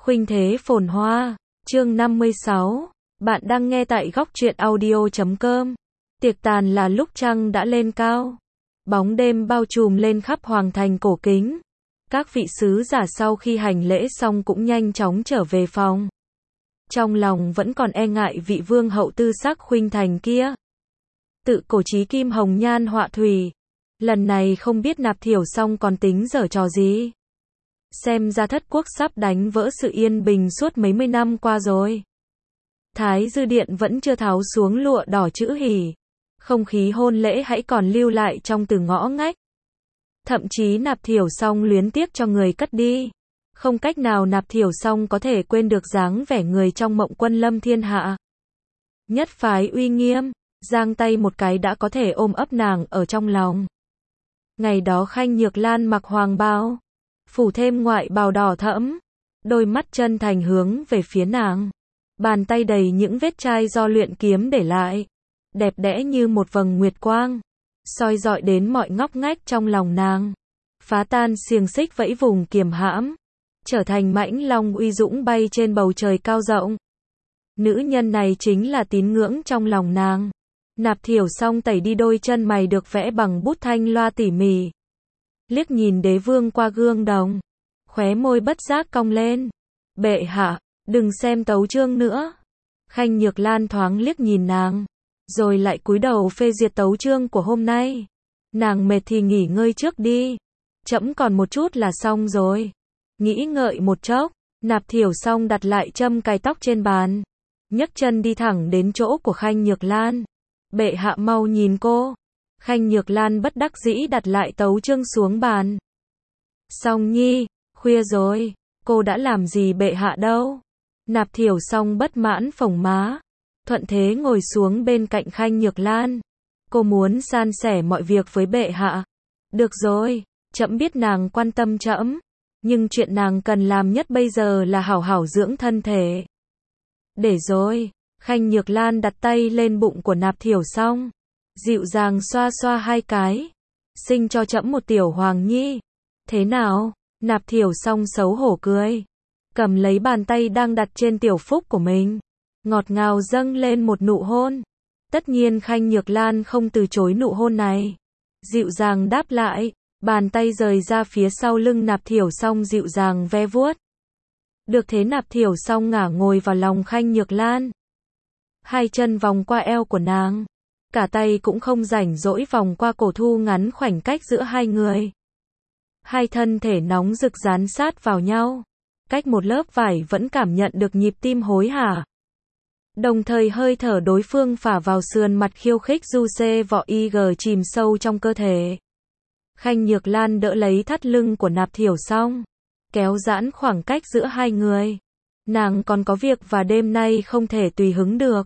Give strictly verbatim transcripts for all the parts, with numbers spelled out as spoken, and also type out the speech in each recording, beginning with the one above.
Khuynh thế phồn hoa, chương năm mươi sáu. Bạn đang nghe tại góc truyện audio chấm com. Tiệc tàn là lúc trăng đã lên cao. Bóng đêm bao trùm lên khắp hoàng thành cổ kính. Các vị sứ giả sau khi hành lễ xong cũng nhanh chóng trở về phòng. Trong lòng vẫn còn e ngại vị vương hậu tư sắc khuynh thành kia. Tự cổ chí kim hồng nhan họa thủy. Lần này không biết Nạp Thiểu Song còn tính giở trò gì. Xem ra thất quốc sắp đánh vỡ sự yên bình suốt mấy mươi năm qua rồi. Thái Dư Điện vẫn chưa tháo xuống lụa đỏ chữ hỉ. Không khí hôn lễ hãy còn lưu lại trong từng ngõ ngách. Thậm chí Nạp Thiểu Song luyến tiếc cho người cất đi. Không cách nào Nạp Thiểu Song có thể quên được dáng vẻ người trong mộng quân lâm thiên hạ. Nhất phái uy nghiêm, giang tay một cái đã có thể ôm ấp nàng ở trong lòng. Ngày đó Khanh Nhược Lan mặc hoàng bào, phủ thêm ngoại bào đỏ thẫm, đôi mắt chân thành hướng về phía nàng. Bàn tay đầy những vết chai do luyện kiếm để lại, đẹp đẽ như một vầng nguyệt quang, soi rọi đến mọi ngóc ngách trong lòng nàng. Phá tan xiềng xích vẫy vùng kiềm hãm, trở thành mãnh long uy dũng bay trên bầu trời cao rộng. Nữ nhân này chính là tín ngưỡng trong lòng nàng. Nạp Thiểu Song tẩy đi đôi chân mày được vẽ bằng bút thanh loa tỉ mỉ. Liếc nhìn đế vương qua gương đồng, khóe môi bất giác cong lên. Bệ hạ, đừng xem tấu chương nữa. Khanh Nhược Lan thoáng liếc nhìn nàng, rồi lại cúi đầu phê duyệt tấu chương của hôm nay. Nàng mệt thì nghỉ ngơi trước đi. Trẫm còn một chút là xong rồi. Nghĩ ngợi một chốc, Nạp Thiểu Song đặt lại châm cài tóc trên bàn, nhấc chân đi thẳng đến chỗ của Khanh Nhược Lan. Bệ hạ mau nhìn cô. Khanh Nhược Lan bất đắc dĩ đặt lại tấu chương xuống bàn. Song nhi, khuya rồi, cô đã làm gì bệ hạ đâu. Nạp Thiểu Song bất mãn phồng má, thuận thế ngồi xuống bên cạnh Khanh Nhược Lan. Cô muốn san sẻ mọi việc với bệ hạ. Được rồi, trẫm biết nàng quan tâm trẫm, nhưng chuyện nàng cần làm nhất bây giờ là hảo hảo dưỡng thân thể. Để rồi. Khanh Nhược Lan đặt tay lên bụng của Nạp Thiểu Song, dịu dàng xoa xoa hai cái. Sinh cho trẫm một tiểu hoàng nhi. Thế nào? Nạp Thiểu Song xấu hổ cười, cầm lấy bàn tay đang đặt trên tiểu phúc của mình, ngọt ngào dâng lên một nụ hôn. Tất nhiên Khanh Nhược Lan không từ chối nụ hôn này, dịu dàng đáp lại, bàn tay rời ra phía sau lưng Nạp Thiểu Song dịu dàng ve vuốt. Được thế Nạp Thiểu Song ngả ngồi vào lòng Khanh Nhược Lan. Hai chân vòng qua eo của nàng, cả tay cũng không rảnh rỗi vòng qua cổ thu ngắn khoảnh cách giữa hai người. Hai thân thể nóng rực dán sát vào nhau, cách một lớp vải vẫn cảm nhận được nhịp tim hối hả. Đồng thời hơi thở đối phương phả vào sườn mặt khiêu khích du xê vọ y gờ chìm sâu trong cơ thể. Khanh Nhược Lan đỡ lấy thắt lưng của Nạp Thiểu Song, kéo giãn khoảng cách giữa hai người. Nàng còn có việc và đêm nay không thể tùy hứng được.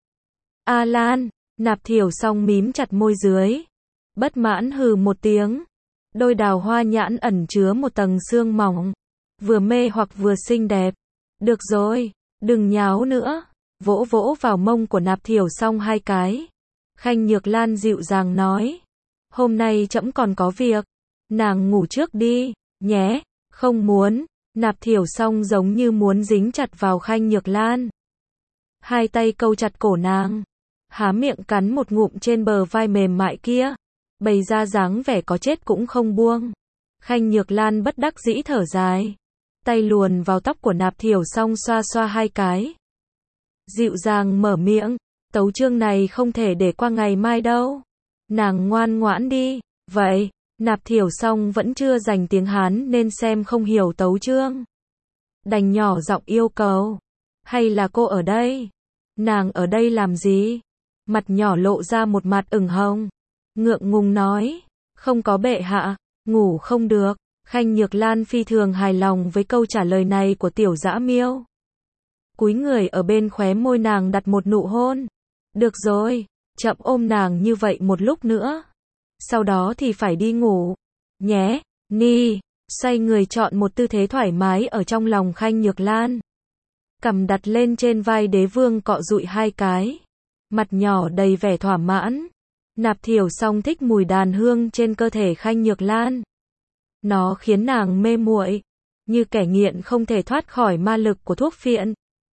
A Lan, Nạp Thiểu Song mím chặt môi dưới, bất mãn hừ một tiếng. Đôi đào hoa nhãn ẩn chứa một tầng sương mỏng, vừa mê hoặc vừa xinh đẹp. Được rồi, đừng nháo nữa. Vỗ vỗ vào mông của Nạp Thiểu Song hai cái, Khanh Nhược Lan dịu dàng nói. Hôm nay trẫm còn có việc, nàng ngủ trước đi, nhé. Không muốn. Nạp Thiểu Song giống như muốn dính chặt vào Khanh Nhược Lan. Hai tay câu chặt cổ nàng, há miệng cắn một ngụm trên bờ vai mềm mại kia, bày ra dáng vẻ có chết cũng không buông. Khanh Nhược Lan bất đắc dĩ thở dài, tay luồn vào tóc của Nạp Thiểu Song xoa xoa hai cái. Dịu dàng mở miệng, tấu chương này không thể để qua ngày mai đâu. Nàng ngoan ngoãn đi. Vậy, Nạp Thiểu Song vẫn chưa dành tiếng Hán nên xem không hiểu tấu chương. Đành nhỏ giọng yêu cầu. Hay là cô ở đây? Nàng ở đây làm gì? Mặt nhỏ lộ ra một mặt ửng hồng, ngượng ngùng nói. Không có bệ hạ, ngủ không được. Khanh Nhược Lan phi thường hài lòng với câu trả lời này của tiểu dã miêu. Cúi người ở bên khóe môi nàng đặt một nụ hôn. Được rồi, chậm ôm nàng như vậy một lúc nữa. Sau đó thì phải đi ngủ. Nhé, Ni. Xoay người chọn một tư thế thoải mái ở trong lòng Khanh Nhược Lan. Cằm đặt lên trên vai đế vương cọ dụi hai cái. Mặt nhỏ đầy vẻ thỏa mãn. Nạp Thiểu Song thích mùi đàn hương trên cơ thể Khanh Nhược Lan. Nó khiến nàng mê muội. như kẻ nghiện không thể thoát khỏi ma lực của thuốc phiện.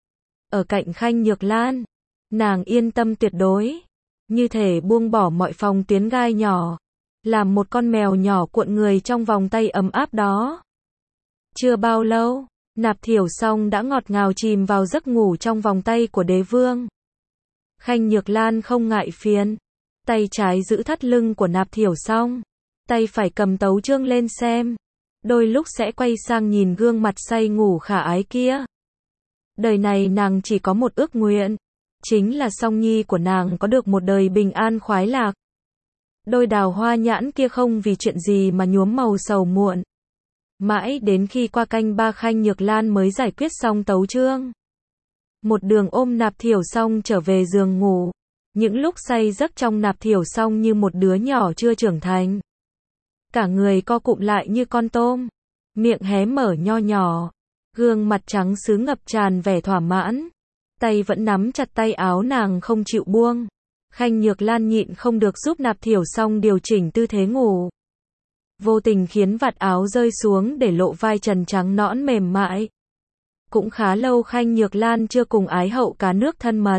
Ở cạnh Khanh Nhược Lan, nàng yên tâm tuyệt đối, như thể buông bỏ mọi phòng tuyến gai nhỏ, làm một con mèo nhỏ cuộn người trong vòng tay ấm áp đó. Chưa bao lâu, Nạp Thiểu Song đã ngọt ngào chìm vào giấc ngủ trong vòng tay của đế vương. Khanh Nhược Lan không ngại phiền, tay trái giữ thắt lưng của Nạp Thiểu Song, tay phải cầm tấu chương lên xem, đôi lúc sẽ quay sang nhìn gương mặt say ngủ khả ái kia. Đời này nàng chỉ có một ước nguyện, chính là Song Nhi của nàng có được một đời bình an khoái lạc. Đôi đào hoa nhãn kia không vì chuyện gì mà nhuốm màu sầu muộn. Mãi đến khi qua canh ba Khanh Nhược Lan mới giải quyết xong tấu chương. Một đường ôm Nạp Thiểu Song trở về giường ngủ. Những lúc say giấc trong Nạp Thiểu Song như một đứa nhỏ chưa trưởng thành. Cả người co cụm lại như con tôm, miệng hé mở nho nhỏ, gương mặt trắng sứ ngập tràn vẻ thỏa mãn. Tay vẫn nắm chặt tay áo nàng không chịu buông. Khanh Nhược Lan nhịn không được giúp Nạp Thiểu Song điều chỉnh tư thế ngủ. Vô tình khiến vạt áo rơi xuống để lộ vai trần trắng nõn mềm mại. Cũng khá lâu Khanh Nhược Lan chưa cùng ái hậu cá nước thân mật.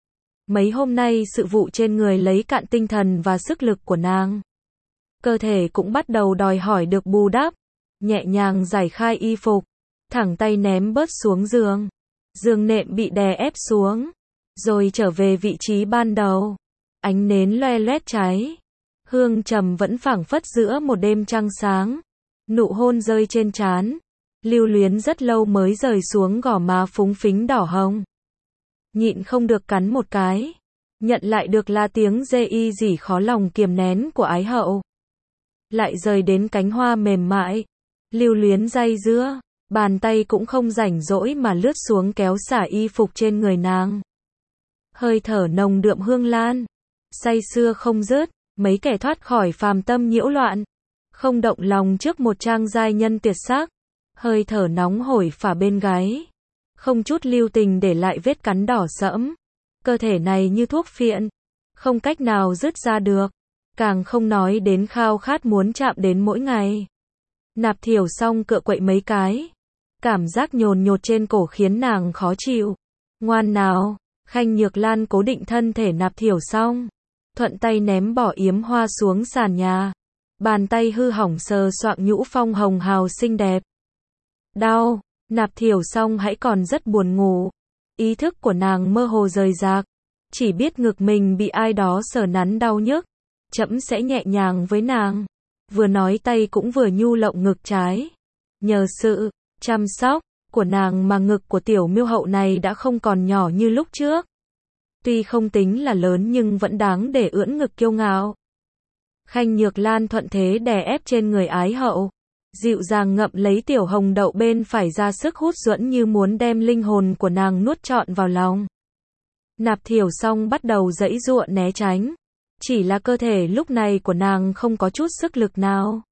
Mấy hôm nay sự vụ trên người lấy cạn tinh thần và sức lực của nàng. Cơ thể cũng bắt đầu đòi hỏi được bù đắp. Nhẹ nhàng giải khai y phục, thẳng tay ném bớt xuống giường. Giường nệm bị đè ép xuống, rồi trở về vị trí ban đầu. Ánh nến loe loét cháy. Hương trầm vẫn phảng phất giữa một đêm trăng sáng. Nụ hôn rơi trên trán, lưu luyến rất lâu mới rời xuống gò má phúng phính đỏ hồng. Nhịn không được cắn một cái. Nhận lại được là tiếng dê y dỉ khó lòng kiềm nén của ái hậu. Lại rời đến cánh hoa mềm mại, lưu luyến day dưa, bàn tay cũng không rảnh rỗi mà lướt xuống kéo xả y phục trên người nàng. Hơi thở nồng đượm hương lan, say sưa không dứt, mấy kẻ thoát khỏi phàm tâm nhiễu loạn, không động lòng trước một trang giai nhân tuyệt sắc. Hơi thở nóng hổi phả bên gáy, không chút lưu tình để lại vết cắn đỏ sẫm. Cơ thể này như thuốc phiện, không cách nào dứt ra được, càng không nói đến khao khát muốn chạm đến mỗi ngày. Nạp Thiểu Song cựa quậy mấy cái, cảm giác nhồn nhột trên cổ khiến nàng khó chịu. Ngoan nào, Khanh Nhược Lan cố định thân thể Nạp Thiểu Song, thuận tay ném bỏ yếm hoa xuống sàn nhà. Bàn tay hư hỏng sờ soạng nhũ phong hồng hào xinh đẹp. Đau, Nạp Thiểu Song hãy còn rất buồn ngủ. Ý thức của nàng mơ hồ rời rạc, chỉ biết ngực mình bị ai đó sờ nắn đau nhức. Trẫm sẽ nhẹ nhàng với nàng. Vừa nói tay cũng vừa nhu lộng ngực trái. Nhờ sự chăm sóc của nàng mà ngực của tiểu miêu hậu này đã không còn nhỏ như lúc trước. Tuy không tính là lớn nhưng vẫn đáng để ưỡn ngực kiêu ngạo. Khanh Nhược Lan thuận thế đè ép trên người ái hậu, dịu dàng ngậm lấy tiểu hồng đậu bên phải ra sức hút duẫn như muốn đem linh hồn của nàng nuốt trọn vào lòng. Nạp Thiểu Song bắt đầu giãy giụa né tránh, chỉ là cơ thể lúc này của nàng không có chút sức lực nào.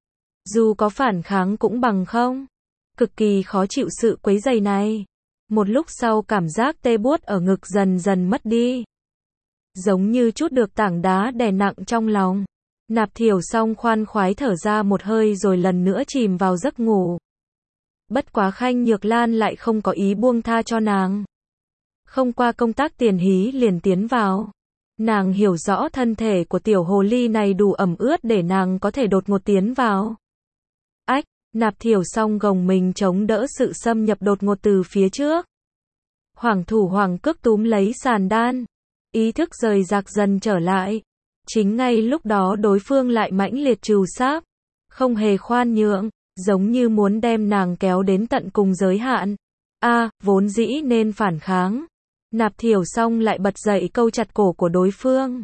Dù có phản kháng cũng bằng không. Cực kỳ khó chịu sự quấy rầy này. Một lúc sau cảm giác tê buốt ở ngực dần dần mất đi. Giống như chút được tảng đá đè nặng trong lòng. Nạp Thiểu Song khoan khoái thở ra một hơi rồi lần nữa chìm vào giấc ngủ. Bất quá Khanh Nhược Lan lại không có ý buông tha cho nàng. Không qua công tác tiền hí liền tiến vào. Nàng hiểu rõ thân thể của tiểu hồ ly này đủ ẩm ướt để nàng có thể đột ngột tiến vào. Ách, Nạp Thiểu Song gồng mình chống đỡ sự xâm nhập đột ngột từ phía trước. Hoàng thủ hoàng cước túm lấy sàn đan. Ý thức rời rạc dần trở lại. Chính ngay lúc đó đối phương lại mãnh liệt trù sáp. Không hề khoan nhượng, giống như muốn đem nàng kéo đến tận cùng giới hạn. A, à, vốn dĩ nên phản kháng. Nạp Thiểu Song lại bật dậy câu chặt cổ của đối phương.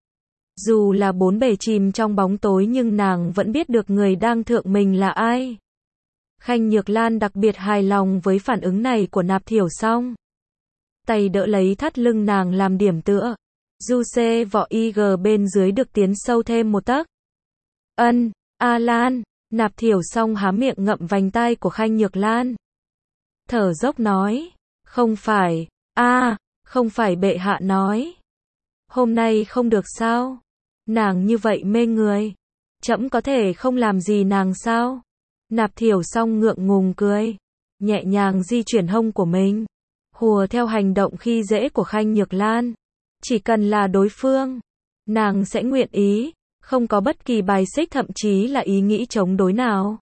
Dù là bốn bề chìm trong bóng tối nhưng nàng vẫn biết được người đang thượng mình là ai. Khanh Nhược Lan đặc biệt hài lòng với phản ứng này của Nạp Thiểu Song. Tay đỡ lấy thắt lưng nàng làm điểm tựa. Du xê vỏ y gờ bên dưới được tiến sâu thêm một tấc. Ân, A Lan, Nạp Thiểu Song há miệng ngậm vành tai của Khanh Nhược Lan. Thở dốc nói, không phải, a, à, không phải bệ hạ nói. Hôm nay không được sao? Nàng như vậy mê người. Trẫm có thể không làm gì nàng sao? Nạp Thiểu Song ngượng ngùng cười, nhẹ nhàng di chuyển hông của mình, hùa theo hành động khi dễ của Khanh Nhược Lan. Chỉ cần là đối phương, nàng sẽ nguyện ý, không có bất kỳ bài xích thậm chí là ý nghĩ chống đối nào.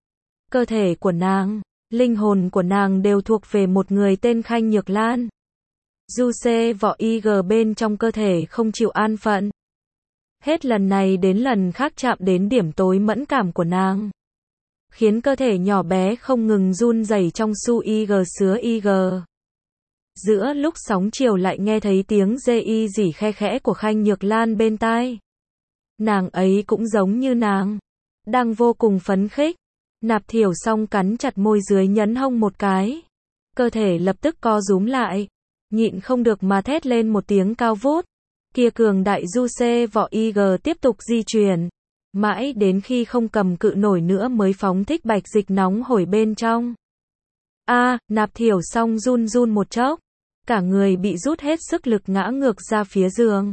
Cơ thể của nàng, linh hồn của nàng đều thuộc về một người tên Khanh Nhược Lan. Du xê võ y gờ bên trong cơ thể không chịu an phận. Hết lần này đến lần khác chạm đến điểm tối mẫn cảm của nàng, khiến cơ thể nhỏ bé không ngừng run rẩy trong su y gờ sứa y gờ. Giữa lúc sóng chiều lại nghe thấy tiếng dê y rỉ khe khẽ của Khanh Nhược Lan bên tai. Nàng ấy cũng giống như nàng, đang vô cùng phấn khích. Nạp Thiểu Song cắn chặt môi dưới nhấn hông một cái. Cơ thể lập tức co rúm lại, nhịn không được mà thét lên một tiếng cao vút. Kia cường đại du xê võ y gờ tiếp tục di chuyển, mãi đến khi không cầm cự nổi nữa mới phóng thích bạch dịch nóng hổi bên trong. A, à, Nạp Thiểu Song run run một chốc, cả người bị rút hết sức lực ngã ngược ra phía giường.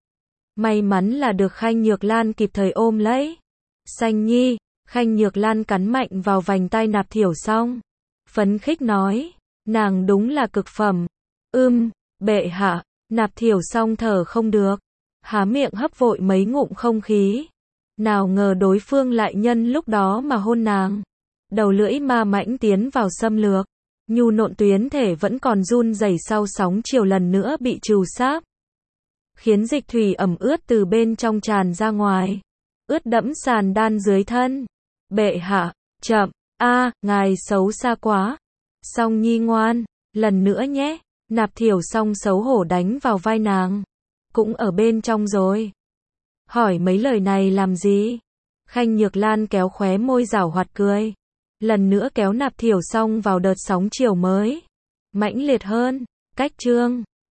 May mắn là được Khanh Nhược Lan kịp thời ôm lấy. Xanh nhi, Khanh Nhược Lan cắn mạnh vào vành tai Nạp Thiểu Song, phấn khích nói, nàng đúng là cực phẩm. Ưm, bệ hạ. Nạp Thiểu Song thở không được, há miệng hấp vội mấy ngụm không khí. Nào ngờ đối phương lại nhân lúc đó mà hôn nàng. Đầu lưỡi ma mãnh tiến vào xâm lược, nhu nộn tuyến thể vẫn còn run rẩy sau sóng chiều lần nữa bị trù sáp, khiến dịch thủy ẩm ướt từ bên trong tràn ra ngoài, ướt đẫm sàn đan dưới thân. Bệ hạ, chậm, a, à, ngài xấu xa quá. Song nhi ngoan, lần nữa nhé. Nạp Thiểu Song xấu hổ đánh vào vai nàng. Cũng ở bên trong rồi. Hỏi mấy lời này làm gì? Khanh Nhược Lan kéo khóe môi giảo hoạt cười. Lần nữa kéo Nạp Thiểu Song vào đợt sóng chiều mới. Mãnh liệt hơn. Cách chương